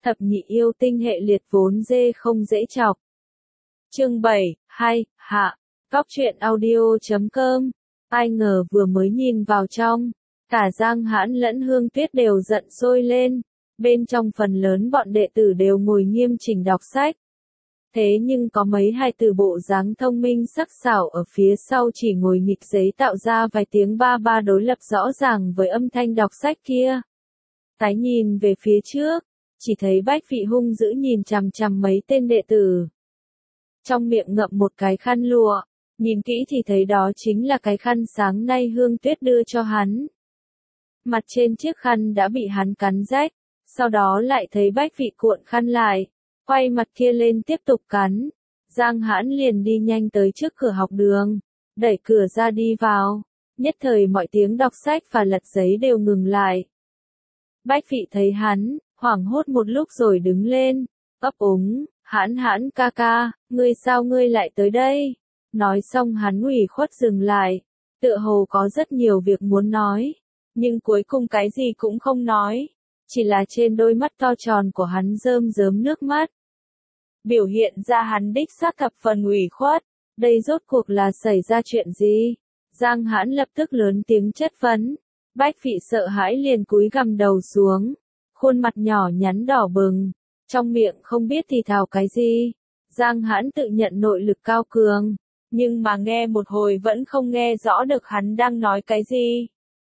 Thập nhị yêu tinh hệ liệt vốn dê không dễ chọc. Chương 7, hạ. Góc truyện audio.com. Ai ngờ vừa mới nhìn vào trong, cả Giang Hãn lẫn Hương Tuyết đều giận sôi lên. Bên trong phần lớn bọn đệ tử đều ngồi nghiêm chỉnh đọc sách. Thế nhưng có mấy hài tử bộ dáng thông minh sắc sảo ở phía sau chỉ ngồi nghịch giấy tạo ra vài tiếng ba ba đối lập rõ ràng với âm thanh đọc sách kia. Tái nhìn về phía trước, chỉ thấy Bách Vị hung dữ nhìn chằm chằm mấy tên đệ tử. Trong miệng ngậm một cái khăn lụa, nhìn kỹ thì thấy đó chính là cái khăn sáng nay Hương Tuyết đưa cho hắn. Mặt trên chiếc khăn đã bị hắn cắn rách, sau đó lại thấy Bách Vị cuộn khăn lại, quay mặt kia lên tiếp tục cắn. Giang Hãn liền đi nhanh tới trước cửa học đường, đẩy cửa ra đi vào, nhất thời mọi tiếng đọc sách và lật giấy đều ngừng lại. Bách Vị thấy hắn, hoảng hốt một lúc rồi đứng lên, ấp úng, Hãn ca ca, ngươi sao ngươi lại tới đây? Nói xong hắn ủy khuất dừng lại, tựa hồ có rất nhiều việc muốn nói, nhưng cuối cùng cái gì cũng không nói, chỉ là trên đôi mắt to tròn của hắn rơm rớm nước mắt. Biểu hiện ra hắn đích xác thập phần ủy khuất, đây rốt cuộc là xảy ra chuyện gì? Giang Hãn lập tức lớn tiếng chất vấn, Bách Vị sợ hãi liền cúi gằm đầu xuống, khuôn mặt nhỏ nhắn đỏ bừng, trong miệng không biết thì thào cái gì. Giang Hãn tự nhận nội lực cao cường, nhưng mà nghe một hồi vẫn không nghe rõ được hắn đang nói cái gì.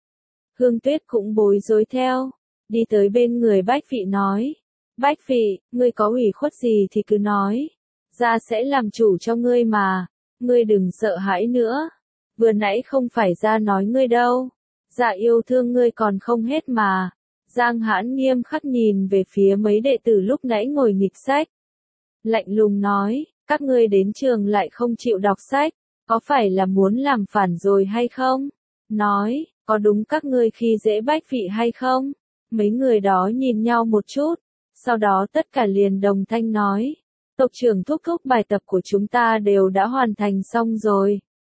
Hương Tuyết cũng bối rối theo, đi tới bên người Bách Vị nói, Bách Vị, ngươi có ủy khuất gì thì cứ nói, ra sẽ làm chủ cho ngươi mà, ngươi đừng sợ hãi nữa, vừa nãy không phải ra nói ngươi đâu, dạ yêu thương ngươi còn không hết mà. Giang Hãn nghiêm khắc nhìn về phía mấy đệ tử lúc nãy ngồi nghịch sách. Lạnh lùng nói, các ngươi đến trường lại không chịu đọc sách, có phải là muốn làm phản rồi hay không? Nói, có đúng các ngươi khi dễ Bách Vị hay không? Mấy người đó nhìn nhau một chút, sau đó tất cả liền đồng thanh nói, tộc trưởng thúc thúc bài tập của chúng ta đều đã hoàn thành xong rồi.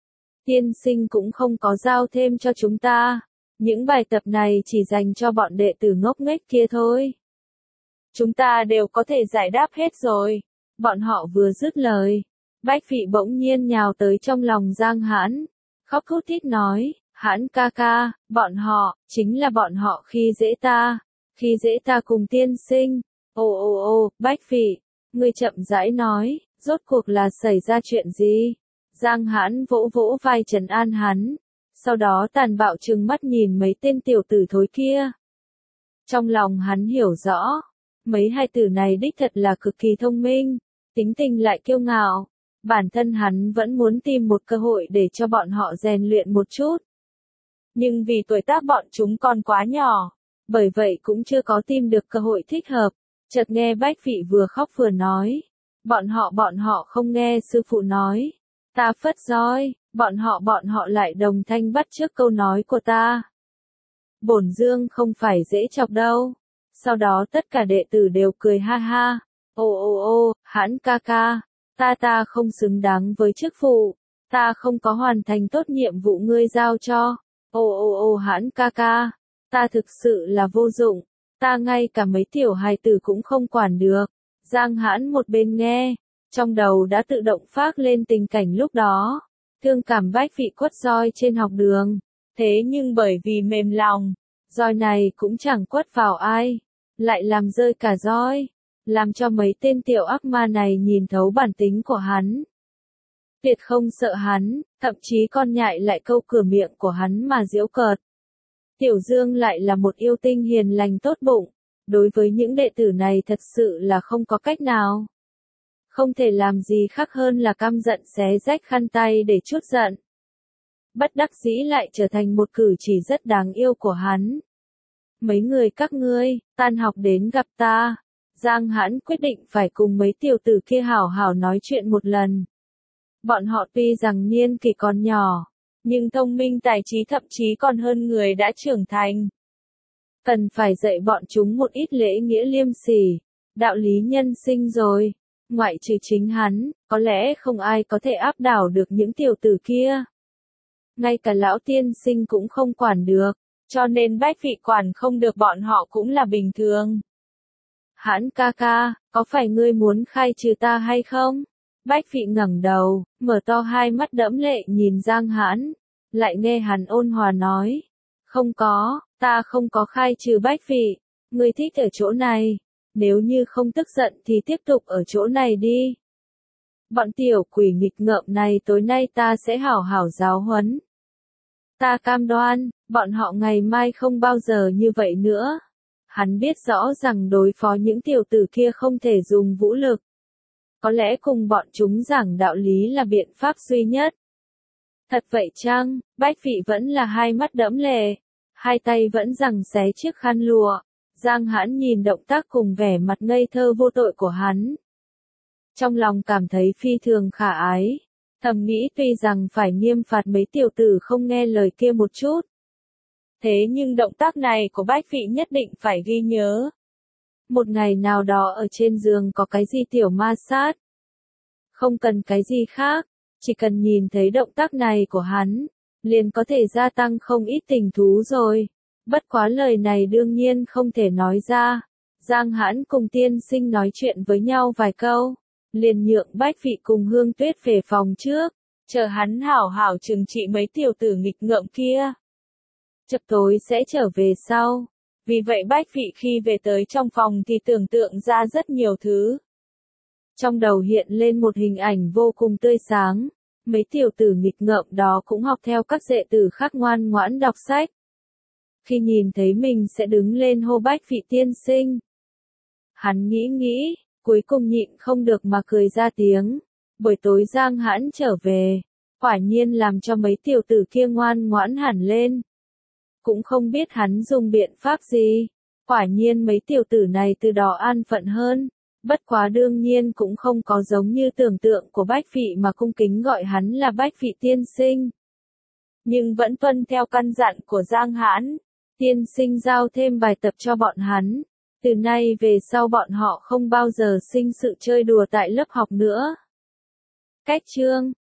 Tiên sinh cũng không có giao thêm cho chúng ta. Những bài tập này chỉ dành cho bọn đệ tử ngốc nghếch kia thôi. Chúng ta đều có thể giải đáp hết rồi. Bọn họ vừa dứt lời, Bách Vị bỗng nhiên nhào tới trong lòng Giang Hãn, khóc thút thít nói, Hãn ca ca, bọn họ, chính là bọn họ khi dễ ta cùng tiên sinh. Ô, Bách Vị, ngươi chậm rãi nói, rốt cuộc là xảy ra chuyện gì? Giang Hãn vỗ vỗ vai trấn an hắn. Sau đó tàn bạo trừng mắt nhìn mấy tên tiểu tử thối kia. Trong lòng hắn hiểu rõ, mấy hai tử này đích thật là cực kỳ thông minh, tính tình lại kiêu ngạo, bản thân hắn vẫn muốn tìm một cơ hội để cho bọn họ rèn luyện một chút. Nhưng vì tuổi tác bọn chúng còn quá nhỏ, bởi vậy cũng chưa có tìm được cơ hội thích hợp, chợt nghe Bách Vị vừa khóc vừa nói, bọn họ không nghe sư phụ nói, ta phất roi. Bọn họ lại đồng thanh bắt chước câu nói của ta. Bổn Dương không phải dễ chọc đâu. Sau đó tất cả đệ tử đều cười ha ha. Ô, Hãn ca ca, ta không xứng đáng với chức vụ, ta không có hoàn thành tốt nhiệm vụ ngươi giao cho. Ô, Hãn ca ca, ta thực sự là vô dụng, ta ngay cả mấy tiểu hài tử cũng không quản được. Giang Hãn một bên nghe, trong đầu đã tự động phác lên tình cảnh lúc đó. Thương cảm Bách Vị quất roi trên học đường, thế nhưng bởi vì mềm lòng, roi này cũng chẳng quất vào ai, lại làm rơi cả roi, làm cho mấy tên tiểu ác ma này nhìn thấu bản tính của hắn. Tuyệt không sợ hắn, thậm chí con nhại lại câu cửa miệng của hắn mà giễu cợt. Tiểu Dương lại là một yêu tinh hiền lành tốt bụng, đối với những đệ tử này thật sự là không có cách nào. Không thể làm gì khác hơn là căm giận xé rách khăn tay để trút giận. Bất đắc dĩ lại trở thành một cử chỉ rất đáng yêu của hắn. Mấy người các ngươi, tan học đến gặp ta. Giang Hãn quyết định phải cùng mấy tiểu tử kia hảo hảo nói chuyện một lần. Bọn họ tuy rằng niên kỷ còn nhỏ, nhưng thông minh tài trí thậm chí còn hơn người đã trưởng thành. Cần phải dạy bọn chúng một ít lễ nghĩa liêm sỉ, đạo lý nhân sinh rồi. Ngoại trừ chính hắn, có lẽ không ai có thể áp đảo được những tiểu tử kia. Ngay cả lão tiên sinh cũng không quản được, cho nên Bách Vị quản không được bọn họ cũng là bình thường. Hãn ca ca, có phải ngươi muốn khai trừ ta hay không? Bách Phị ngẩng đầu, mở to hai mắt đẫm lệ nhìn Giang Hãn, lại nghe hắn ôn hòa nói. Không có, ta không có khai trừ Bách Phị, ngươi thích ở chỗ này, nếu như không tức giận thì tiếp tục ở chỗ này đi. Bọn tiểu quỷ nghịch ngợm này tối nay ta sẽ hảo hảo giáo huấn. Ta cam đoan, bọn họ ngày mai không bao giờ như vậy nữa. Hắn biết rõ rằng đối phó những tiểu tử kia không thể dùng vũ lực. Có lẽ cùng bọn chúng giảng đạo lý là biện pháp duy nhất. Thật vậy chăng? Bách Phị vẫn là hai mắt đẫm lệ, hai tay vẫn giằng xé chiếc khăn lụa. Giang Hãn nhìn động tác cùng vẻ mặt ngây thơ vô tội của hắn. Trong lòng cảm thấy phi thường khả ái, thầm nghĩ tuy rằng phải nghiêm phạt mấy tiểu tử không nghe lời kia một chút. Thế nhưng động tác này của Bách Phị nhất định phải ghi nhớ. Một ngày nào đó ở trên giường có cái gì tiểu ma sát. Không cần cái gì khác, chỉ cần nhìn thấy động tác này của hắn, liền có thể gia tăng không ít tình thú rồi. Bất quá lời này đương nhiên không thể nói ra. Giang Hãn cùng tiên sinh nói chuyện với nhau vài câu, liền nhượng Bách Phị cùng Hương Tuyết về phòng trước, chờ hắn hảo hảo trừng trị mấy tiểu tử nghịch ngợm kia. Chập tối sẽ trở về sau. Vì vậy Bách Phị khi về tới trong phòng thì tưởng tượng ra rất nhiều thứ. Trong đầu hiện lên một hình ảnh vô cùng tươi sáng. Mấy tiểu tử nghịch ngợm đó cũng học theo các đệ tử khác ngoan ngoãn đọc sách. Khi nhìn thấy mình sẽ đứng lên hô Bách Phị tiên sinh. Hắn nghĩ, cuối cùng nhịn không được mà cười ra tiếng. Buổi tối Giang Hãn trở về, quả nhiên làm cho mấy tiểu tử kia ngoan ngoãn hẳn lên. Cũng không biết hắn dùng biện pháp gì. Quả nhiên mấy tiểu tử này từ đó an phận hơn. Bất quá đương nhiên cũng không có giống như tưởng tượng của Bách Phị mà cung kính gọi hắn là Bách Phị tiên sinh. Nhưng vẫn tuân theo căn dặn của Giang Hãn. Tiên sinh giao thêm bài tập cho bọn hắn. Từ nay về sau bọn họ không bao giờ sinh sự chơi đùa tại lớp học nữa. Cách chương